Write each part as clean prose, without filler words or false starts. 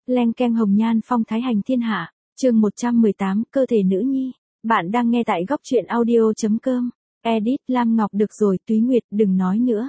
Leng keng hồng nhan phong thái hành thiên hạ, chương 118, cơ thể nữ nhi. Bạn đang nghe tại góc truyện audio.com. Edit Lam Ngọc được rồi, Túy Nguyệt đừng nói nữa.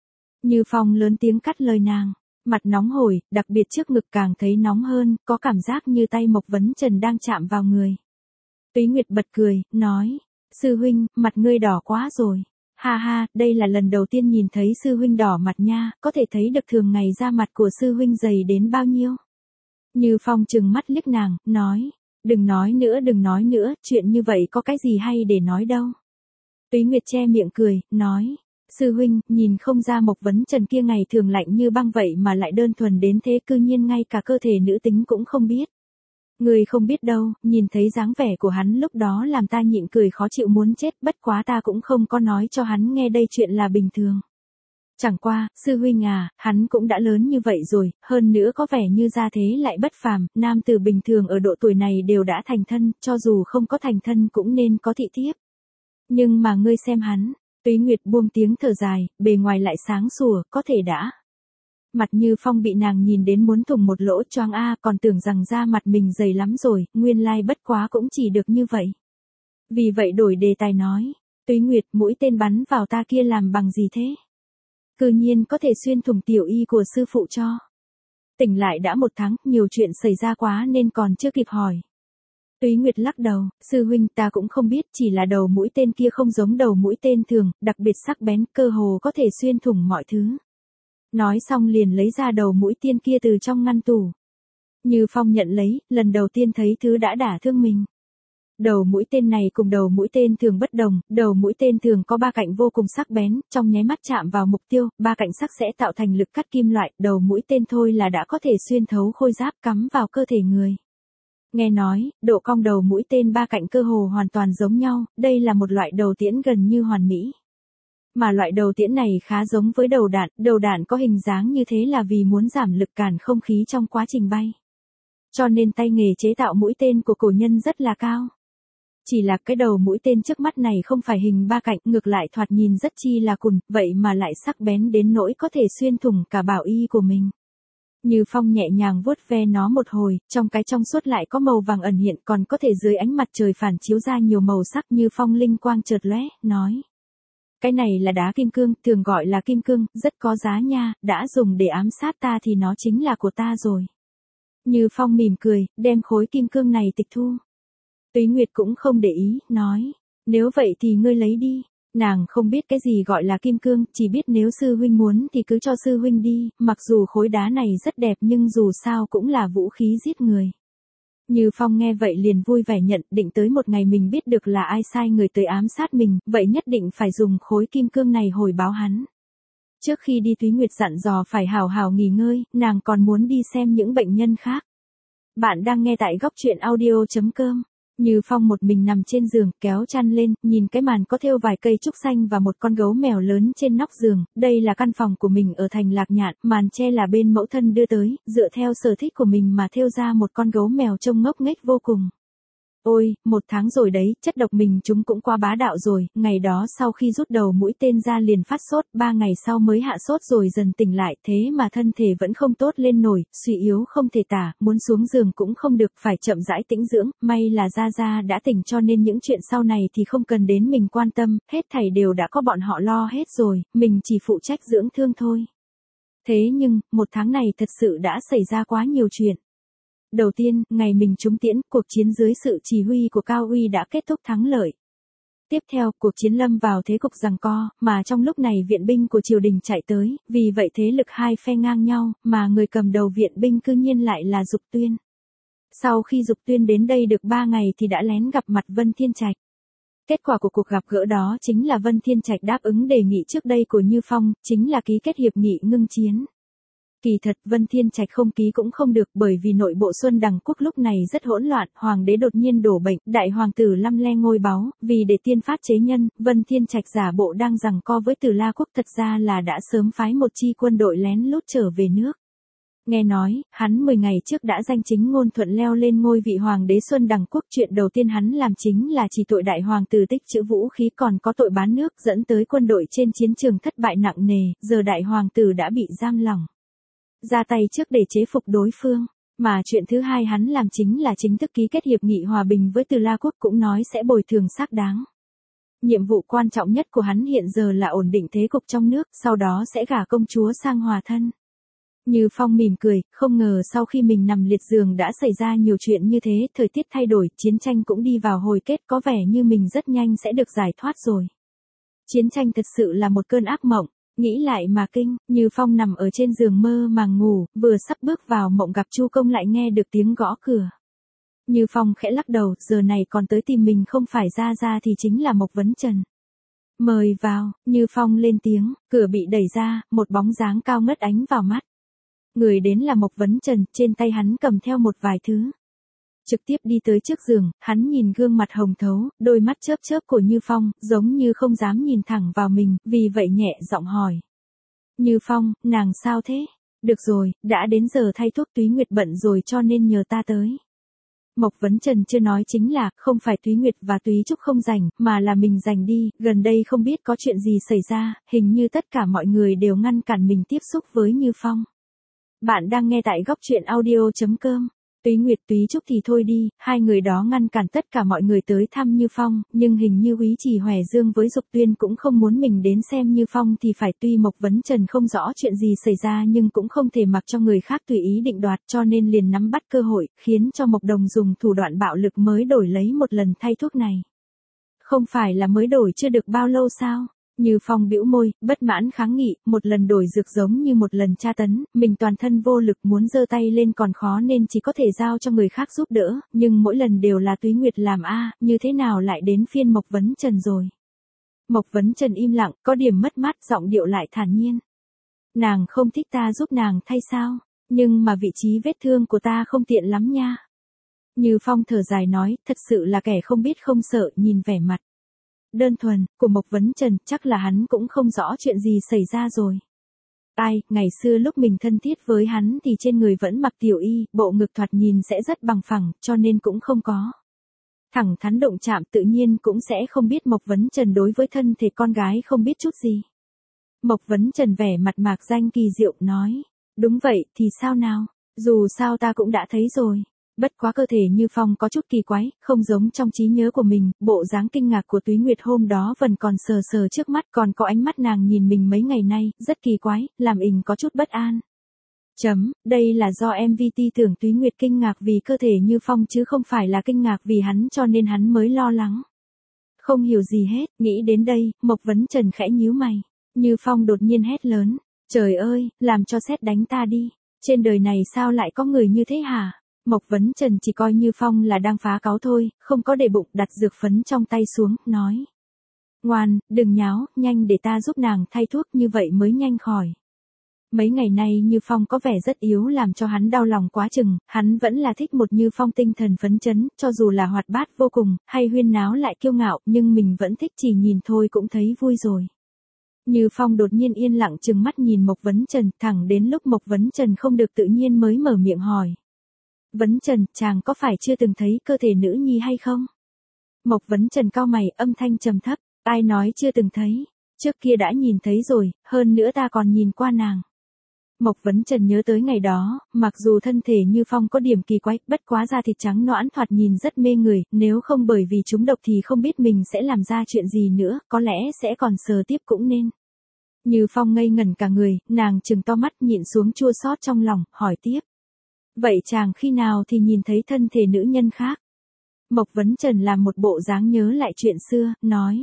Như Phong lớn tiếng cắt lời nàng, mặt nóng hổi, đặc biệt trước ngực càng thấy nóng hơn, có cảm giác như tay Mộc Vấn Trần đang chạm vào người. Túy Nguyệt bật cười, nói, sư huynh, mặt ngươi đỏ quá rồi. Ha ha, đây là lần đầu tiên nhìn thấy sư huynh đỏ mặt nha, có thể thấy được thường ngày da mặt của sư huynh dày đến bao nhiêu. Như Phong trừng mắt liếc nàng, nói, đừng nói nữa, chuyện như vậy có cái gì hay để nói đâu. Túy Nguyệt che miệng cười, nói, sư huynh, nhìn không ra Mộc Vấn Trần kia ngày thường lạnh như băng vậy mà lại đơn thuần đến thế, cư nhiên ngay cả cơ thể nữ tính cũng không biết. Người không biết đâu, nhìn thấy dáng vẻ của hắn lúc đó làm ta nhịn cười khó chịu muốn chết, bất quá ta cũng không có nói cho hắn nghe đây chuyện là bình thường. Chẳng qua, sư huynh à, hắn cũng đã lớn như vậy rồi, hơn nữa có vẻ như gia thế lại bất phàm, nam tử bình thường ở độ tuổi này đều đã thành thân, cho dù không có thành thân cũng nên có thị thiếp. Nhưng mà ngươi xem hắn, Túy Nguyệt buông tiếng thở dài, bề ngoài lại sáng sủa, có thể đã. Mặt Như Phong bị nàng nhìn đến muốn thủng một lỗ choang a, còn tưởng rằng da mặt mình dày lắm rồi, nguyên lai bất quá cũng chỉ được như vậy. Vì vậy đổi đề tài nói, Túy Nguyệt, mũi tên bắn vào ta kia làm bằng gì thế? Cư nhiên có thể xuyên thủng tiểu y của sư phụ cho. Tỉnh lại đã 1 tháng, nhiều chuyện xảy ra quá nên còn chưa kịp hỏi. Túy Nguyệt lắc đầu, sư huynh ta cũng không biết, chỉ là đầu mũi tên kia không giống đầu mũi tên thường, đặc biệt sắc bén, cơ hồ có thể xuyên thủng mọi thứ. Nói xong liền lấy ra đầu mũi tên kia từ trong ngăn tủ. Như Phong nhận lấy, lần đầu tiên thấy thứ đã đả thương mình. Đầu mũi tên này cùng đầu mũi tên thường bất đồng, đầu mũi tên thường có 3 cạnh vô cùng sắc bén, trong nháy mắt chạm vào mục tiêu, 3 cạnh sắc sẽ tạo thành lực cắt kim loại, đầu mũi tên thôi là đã có thể xuyên thấu khôi giáp cắm vào cơ thể người. Nghe nói, độ cong đầu mũi tên 3 cạnh cơ hồ hoàn toàn giống nhau, đây là một loại đầu tiễn gần như hoàn mỹ. Mà loại đầu tiễn này khá giống với đầu đạn có hình dáng như thế là vì muốn giảm lực cản không khí trong quá trình bay. Cho nên tay nghề chế tạo mũi tên của cổ nhân rất là cao. Chỉ là cái đầu mũi tên trước mắt này không phải hình 3 cạnh, ngược lại thoạt nhìn rất chi là cùn, vậy mà lại sắc bén đến nỗi có thể xuyên thủng cả bảo y của mình. Như Phong nhẹ nhàng vuốt ve nó một hồi, trong cái trong suốt lại có màu vàng ẩn hiện, còn có thể dưới ánh mặt trời phản chiếu ra nhiều màu sắc. Như Phong linh quang chợt lóe, nói. Cái này là đá kim cương, thường gọi là kim cương, rất có giá nha, đã dùng để ám sát ta thì nó chính là của ta rồi. Như Phong mỉm cười, đem khối kim cương này tịch thu. Túy Nguyệt cũng không để ý, nói, nếu vậy thì ngươi lấy đi. Nàng không biết cái gì gọi là kim cương, chỉ biết nếu sư huynh muốn thì cứ cho sư huynh đi, mặc dù khối đá này rất đẹp nhưng dù sao cũng là vũ khí giết người. Như Phong nghe vậy liền vui vẻ nhận, định tới một ngày mình biết được là ai sai người tới ám sát mình, vậy nhất định phải dùng khối kim cương này hồi báo hắn. Trước khi đi Túy Nguyệt dặn dò phải hào hào nghỉ ngơi, nàng còn muốn đi xem những bệnh nhân khác. Bạn đang nghe tại góc truyện audio.com. Như Phong một mình nằm trên giường, kéo chăn lên, nhìn cái màn có thêu vài cây trúc xanh và một con gấu mèo lớn trên nóc giường, đây là căn phòng của mình ở thành Lạc Nhạn, màn che là bên mẫu thân đưa tới, dựa theo sở thích của mình mà thêu ra một con gấu mèo trông ngốc nghếch vô cùng. Ôi, 1 tháng rồi đấy, chất độc mình chúng cũng quá bá đạo rồi, ngày đó sau khi rút đầu mũi tên ra liền phát sốt, 3 ngày sau mới hạ sốt rồi dần tỉnh lại, thế mà thân thể vẫn không tốt lên nổi, suy yếu không thể tả, muốn xuống giường cũng không được, phải chậm rãi tĩnh dưỡng, may là Gia Gia đã tỉnh cho nên những chuyện sau này thì không cần đến mình quan tâm, hết thảy đều đã có bọn họ lo hết rồi, mình chỉ phụ trách dưỡng thương thôi. Thế nhưng, 1 tháng này thật sự đã xảy ra quá nhiều chuyện. Đầu tiên, ngày mình trúng tiễn, cuộc chiến dưới sự chỉ huy của Cao Uy đã kết thúc thắng lợi. Tiếp theo, cuộc chiến lâm vào thế cục giằng co, mà trong lúc này viện binh của triều đình chạy tới, vì vậy thế lực hai phe ngang nhau, mà người cầm đầu viện binh cư nhiên lại là Dục Tuyên. Sau khi Dục Tuyên đến đây được 3 ngày thì đã lén gặp mặt Vân Thiên Trạch. Kết quả của cuộc gặp gỡ đó chính là Vân Thiên Trạch đáp ứng đề nghị trước đây của Như Phong, chính là ký kết hiệp nghị ngưng chiến. Kỳ thật Vân Thiên Trạch không ký cũng không được, bởi vì nội bộ Xuân Đằng quốc lúc này rất hỗn loạn, hoàng đế đột nhiên đổ bệnh, đại hoàng tử lăm le ngôi báu, vì để tiên phát chế nhân, Vân Thiên Trạch giả bộ đang giằng co với Từ La quốc, thật ra là đã sớm phái một chi quân đội lén lút trở về nước. Nghe nói, hắn 10 ngày trước đã danh chính ngôn thuận leo lên ngôi vị hoàng đế Xuân Đằng quốc, chuyện đầu tiên hắn làm chính là chỉ tội đại hoàng tử tích trữ vũ khí, còn có tội bán nước, dẫn tới quân đội trên chiến trường thất bại nặng nề, giờ đại hoàng tử đã bị giam lỏng. Ra tay trước để chế phục đối phương. Mà chuyện thứ hai hắn làm chính là chính thức ký kết hiệp nghị hòa bình với Từ La Quốc, cũng nói sẽ bồi thường xác đáng. Nhiệm vụ quan trọng nhất của hắn hiện giờ là ổn định thế cục trong nước, sau đó sẽ gả công chúa sang hòa thân. Như Phong mỉm cười, không ngờ sau khi mình nằm liệt giường đã xảy ra nhiều chuyện như thế, thời tiết thay đổi, chiến tranh cũng đi vào hồi kết, có vẻ như mình rất nhanh sẽ được giải thoát rồi. Chiến tranh thật sự là một cơn ác mộng, nghĩ lại mà kinh. Như Phong nằm ở trên giường mơ màng ngủ, vừa sắp bước vào mộng gặp Chu Công lại nghe được tiếng gõ cửa. Như Phong khẽ lắc đầu, giờ này còn tới tìm mình không phải Gia Gia thì chính là Mộc Vấn Trần. Mời vào. Như Phong lên tiếng, cửa bị đẩy ra, một bóng dáng cao ngất ánh vào mắt. Người đến là Mộc Vấn Trần, trên tay hắn cầm theo một vài thứ. Trực tiếp đi tới trước giường, hắn nhìn gương mặt hồng thấu, đôi mắt chớp chớp của Như Phong, giống như không dám nhìn thẳng vào mình, vì vậy nhẹ giọng hỏi. Như Phong, nàng sao thế? Được rồi, đã đến giờ thay thuốc, Túy Nguyệt bận rồi cho nên nhờ ta tới. Mộc Vấn Trần chưa nói chính là, không phải Túy Nguyệt và Túy Trúc không rảnh, mà là mình rảnh đi, gần đây không biết có chuyện gì xảy ra, hình như tất cả mọi người đều ngăn cản mình tiếp xúc với Như Phong. Bạn đang nghe tại góc truyện audio.com. Túy Nguyệt Túy Trúc thì thôi đi, hai người đó ngăn cản tất cả mọi người tới thăm Như Phong, nhưng hình như Úy Trì Hòe Dương với Dục Tuyên cũng không muốn mình đến xem Như Phong thì phải, tuy Mộc Vấn Trần không rõ chuyện gì xảy ra nhưng cũng không thể mặc cho người khác tùy ý định đoạt, cho nên liền nắm bắt cơ hội, khiến cho Mộc Đồng dùng thủ đoạn bạo lực mới đổi lấy một lần thay thuốc này. Không phải là mới đổi chưa được bao lâu sao? Như Phong bĩu môi, bất mãn kháng nghị, một lần đổi dược giống như một lần tra tấn, mình toàn thân vô lực muốn giơ tay lên còn khó nên chỉ có thể giao cho người khác giúp đỡ, nhưng mỗi lần đều là Túy Nguyệt làm như thế nào lại đến phiên Mộc Vấn Trần rồi. Mộc Vấn Trần im lặng, có điểm mất mát, giọng điệu lại thản nhiên. Nàng không thích ta giúp nàng thay sao, nhưng mà vị trí vết thương của ta không tiện lắm nha. Như Phong thở dài nói, thật sự là kẻ không biết không sợ, nhìn vẻ mặt đơn thuần của Mộc Vấn Trần, chắc là hắn cũng không rõ chuyện gì xảy ra rồi. Ai, ngày xưa lúc mình thân thiết với hắn thì trên người vẫn mặc tiểu y, bộ ngực thoạt nhìn sẽ rất bằng phẳng, cho nên cũng không có thẳng thắn động chạm, tự nhiên cũng sẽ không biết Mộc Vấn Trần đối với thân thể con gái không biết chút gì. Mộc Vấn Trần vẻ mặt mạc danh kỳ diệu nói, đúng vậy, thì sao nào, dù sao ta cũng đã thấy rồi. Bất quá cơ thể Như Phong có chút kỳ quái, không giống trong trí nhớ của mình, bộ dáng kinh ngạc của Túy Nguyệt hôm đó vẫn còn sờ sờ trước mắt, còn có ánh mắt nàng nhìn mình mấy ngày nay, rất kỳ quái, làm ình có chút bất an. Đây là do MVT tưởng Túy Nguyệt kinh ngạc vì cơ thể Như Phong chứ không phải là kinh ngạc vì hắn, cho nên hắn mới lo lắng. Không hiểu gì hết, nghĩ đến đây, Mộc Vấn Trần khẽ nhíu mày. Như Phong đột nhiên hét lớn, trời ơi, làm cho sét đánh ta đi, trên đời này sao lại có người như thế hả? Mộc Vấn Trần chỉ coi Như Phong là đang phá cáu thôi, không có để bụng, đặt dược phấn trong tay xuống, nói. Ngoan, đừng nháo, nhanh để ta giúp nàng thay thuốc, như vậy mới nhanh khỏi. Mấy ngày nay Như Phong có vẻ rất yếu làm cho hắn đau lòng quá chừng, hắn vẫn là thích một Như Phong tinh thần phấn chấn, cho dù là hoạt bát vô cùng, hay huyên náo lại kiêu ngạo, nhưng mình vẫn thích, chỉ nhìn thôi cũng thấy vui rồi. Như Phong đột nhiên yên lặng trừng mắt nhìn Mộc Vấn Trần, thẳng đến lúc Mộc Vấn Trần không được tự nhiên mới mở miệng hỏi. Vấn Trần, chàng có phải chưa từng thấy cơ thể nữ nhi hay không? Mộc Vấn Trần cau mày, âm thanh trầm thấp, ai nói chưa từng thấy, trước kia đã nhìn thấy rồi, hơn nữa ta còn nhìn qua nàng. Mộc Vấn Trần nhớ tới ngày đó, mặc dù thân thể Như Phong có điểm kỳ quái, bất quá da thịt trắng nõn thoạt nhìn rất mê người, nếu không bởi vì trúng độc thì không biết mình sẽ làm ra chuyện gì nữa, có lẽ sẽ còn sờ tiếp cũng nên. Như Phong ngây ngẩn cả người, nàng trừng to mắt nhịn xuống chua xót trong lòng, hỏi tiếp. Vậy chàng khi nào thì nhìn thấy thân thể nữ nhân khác? Mộc Vấn Trần làm một bộ dáng nhớ lại chuyện xưa, nói.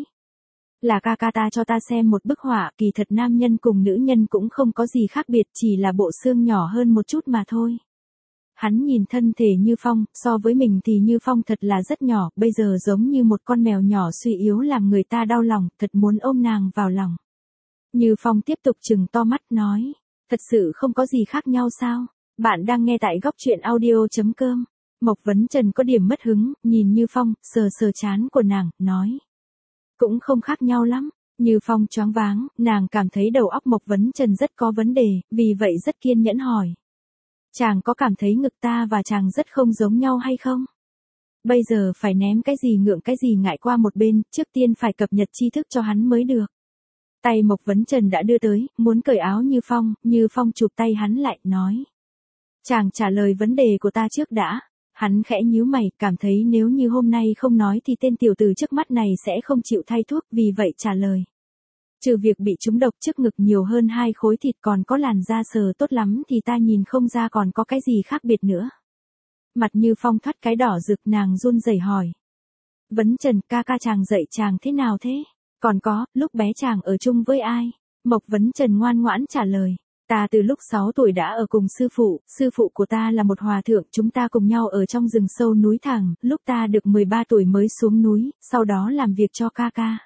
Là ca ca ta cho ta xem một bức họa, kỳ thật nam nhân cùng nữ nhân cũng không có gì khác biệt, chỉ là bộ xương nhỏ hơn một chút mà thôi. Hắn nhìn thân thể Như Phong, so với mình thì Như Phong thật là rất nhỏ, bây giờ giống như một con mèo nhỏ suy yếu làm người ta đau lòng, thật muốn ôm nàng vào lòng. Như Phong tiếp tục trừng to mắt nói, thật sự không có gì khác nhau sao? Bạn đang nghe tại góc truyện audio.com. Mộc Vấn Trần có điểm mất hứng, nhìn Như Phong, sờ sờ trán của nàng, nói. Cũng không khác nhau lắm. Như Phong choáng váng, nàng cảm thấy đầu óc Mộc Vấn Trần rất có vấn đề, vì vậy rất kiên nhẫn hỏi. Chàng có cảm thấy ngực ta và chàng rất không giống nhau hay không? Bây giờ phải ném cái gì ngượng cái gì ngại qua một bên, trước tiên phải cập nhật tri thức cho hắn mới được. Tay Mộc Vấn Trần đã đưa tới, muốn cởi áo Như Phong chụp tay hắn lại, nói. Chàng trả lời vấn đề của ta trước đã. Hắn khẽ nhíu mày, cảm thấy nếu như hôm nay không nói thì tên tiểu tử trước mắt này sẽ không chịu thay thuốc, vì vậy trả lời. Trừ việc bị trúng độc trước ngực nhiều hơn 2 khối thịt còn có làn da sờ tốt lắm thì ta nhìn không ra còn có cái gì khác biệt nữa. Mặt Như Phong thoát cái đỏ rực, nàng run rẩy hỏi. Vấn Trần, ca ca chàng dạy chàng thế nào thế? Còn có, lúc bé chàng ở chung với ai? Mộc Vấn Trần ngoan ngoãn trả lời. Ta từ lúc 6 tuổi đã ở cùng sư phụ của ta là một hòa thượng, chúng ta cùng nhau ở trong rừng sâu núi thẳng, lúc ta được 13 tuổi mới xuống núi, sau đó làm việc cho ca ca.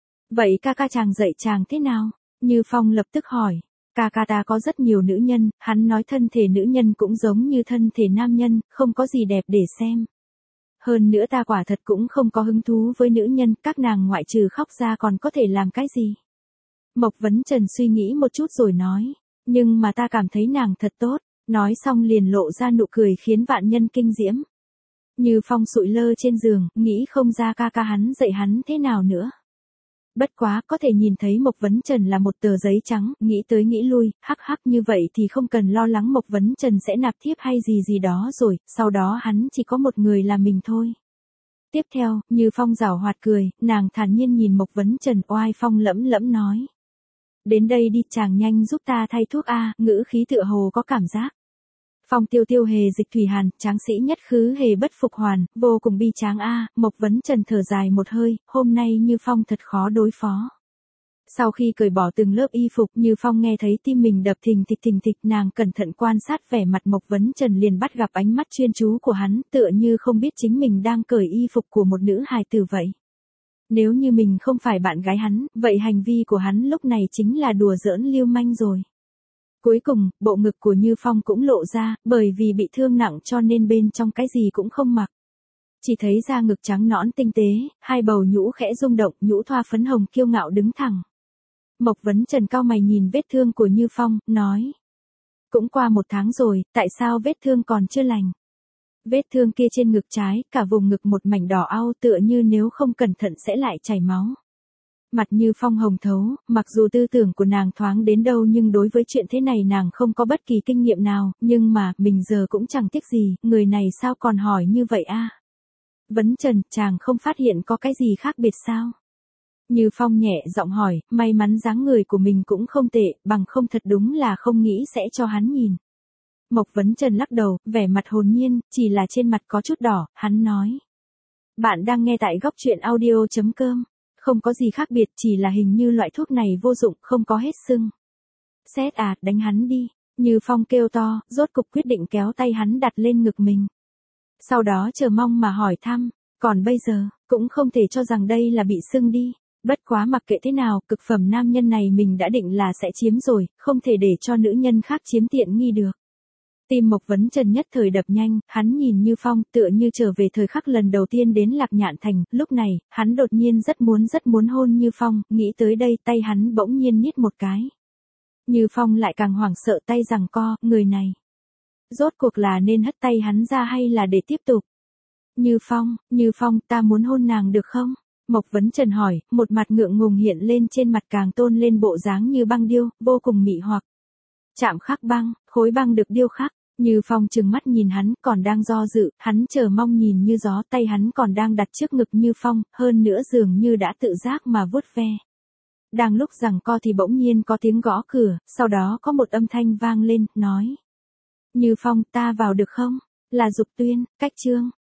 Vậy ca ca chàng dạy chàng thế nào? Như Phong lập tức hỏi. Ca ca ta có rất nhiều nữ nhân, hắn nói thân thể nữ nhân cũng giống như thân thể nam nhân, không có gì đẹp để xem. Hơn nữa ta quả thật cũng không có hứng thú với nữ nhân, các nàng ngoại trừ khóc ra còn có thể làm cái gì? Mộc Vấn Trần suy nghĩ một chút rồi nói. Nhưng mà ta cảm thấy nàng thật tốt, nói xong liền lộ ra nụ cười khiến vạn nhân kinh diễm. Như Phong sụi lơ trên giường, nghĩ không ra ca ca hắn dạy hắn thế nào nữa. Bất quá, có thể nhìn thấy Mộc Vấn Trần là một tờ giấy trắng, nghĩ tới nghĩ lui, hắc hắc như vậy thì không cần lo lắng Mộc Vấn Trần sẽ nạp thiếp hay gì đó rồi, sau đó hắn chỉ có một người là mình thôi. Tiếp theo, Như Phong giảo hoạt cười, nàng thản nhiên nhìn Mộc Vấn Trần oai phong lẫm lẫm nói. Đến đây đi, chàng nhanh giúp ta thay thuốc a, ngữ khí tựa hồ có cảm giác. Phong tiêu tiêu hề dịch thủy hàn, tráng sĩ nhất khứ hề bất phục hoàn, vô cùng bi tráng a. Mộc Vấn Trần thở dài một hơi, hôm nay Như Phong thật khó đối phó. Sau khi cởi bỏ từng lớp y phục, Như Phong nghe thấy tim mình đập thình thịch, nàng cẩn thận quan sát vẻ mặt Mộc Vấn Trần liền bắt gặp ánh mắt chuyên chú của hắn, tựa như không biết chính mình đang cởi y phục của một nữ hài tử vậy. Nếu như mình không phải bạn gái hắn, vậy hành vi của hắn lúc này chính là đùa giỡn lưu manh rồi. Cuối cùng, bộ ngực của Như Phong cũng lộ ra, bởi vì bị thương nặng cho nên bên trong cái gì cũng không mặc. Chỉ thấy da ngực trắng nõn tinh tế, hai bầu nhũ khẽ rung động, nhũ thoa phấn hồng kiêu ngạo đứng thẳng. Mộc Vấn Trần cau mày nhìn vết thương của Như Phong, nói. Cũng qua 1 tháng rồi, tại sao vết thương còn chưa lành? Vết thương kia trên ngực trái, cả vùng ngực một mảnh đỏ au tựa như nếu không cẩn thận sẽ lại chảy máu. Mặt Như Phong hồng thấu, mặc dù tư tưởng của nàng thoáng đến đâu nhưng đối với chuyện thế này nàng không có bất kỳ kinh nghiệm nào, nhưng mà, mình giờ cũng chẳng tiếc gì, người này sao còn hỏi như vậy a? Vấn Trần, chàng không phát hiện có cái gì khác biệt sao? Như Phong nhẹ giọng hỏi, may mắn dáng người của mình cũng không tệ, bằng không thật đúng là không nghĩ sẽ cho hắn nhìn. Mộc Vấn Trần lắc đầu, vẻ mặt hồn nhiên, chỉ là trên mặt có chút đỏ, hắn nói. Bạn đang nghe tại góc truyện audio.com. Không có gì khác biệt, chỉ là hình như loại thuốc này vô dụng, không có hết sưng. Xét à, đánh hắn đi. Như Phong kêu to, rốt cục quyết định kéo tay hắn đặt lên ngực mình. Sau đó chờ mong mà hỏi thăm, còn bây giờ, cũng không thể cho rằng đây là bị sưng đi. Bất quá mặc kệ thế nào, cực phẩm nam nhân này mình đã định là sẽ chiếm rồi, không thể để cho nữ nhân khác chiếm tiện nghi được. Tim Mộc Vấn Trần nhất thời đập nhanh, hắn nhìn Như Phong tựa như trở về thời khắc lần đầu tiên đến Lạc Nhạn Thành, lúc này, hắn đột nhiên rất muốn hôn Như Phong, nghĩ tới đây tay hắn bỗng nhiên niết một cái. Như Phong lại càng hoảng sợ tay giằng co, người này. Rốt cuộc là nên hất tay hắn ra hay là để tiếp tục? Như Phong, ta muốn hôn nàng được không? Mộc Vấn Trần hỏi, một mặt ngượng ngùng hiện lên trên mặt càng tôn lên bộ dáng như băng điêu, vô cùng mị hoặc. Chạm khắc băng, khối băng được điêu khắc. Như Phong trừng mắt nhìn hắn, còn đang do dự, hắn chờ mong nhìn như gió, tay hắn còn đang đặt trước ngực Như Phong, hơn nữa dường như đã tự giác mà vuốt ve. Đang lúc giằng co thì bỗng nhiên có tiếng gõ cửa, sau đó có một âm thanh vang lên, nói. Như Phong, ta vào được không? Là Dục Tuyên, Cách Trương.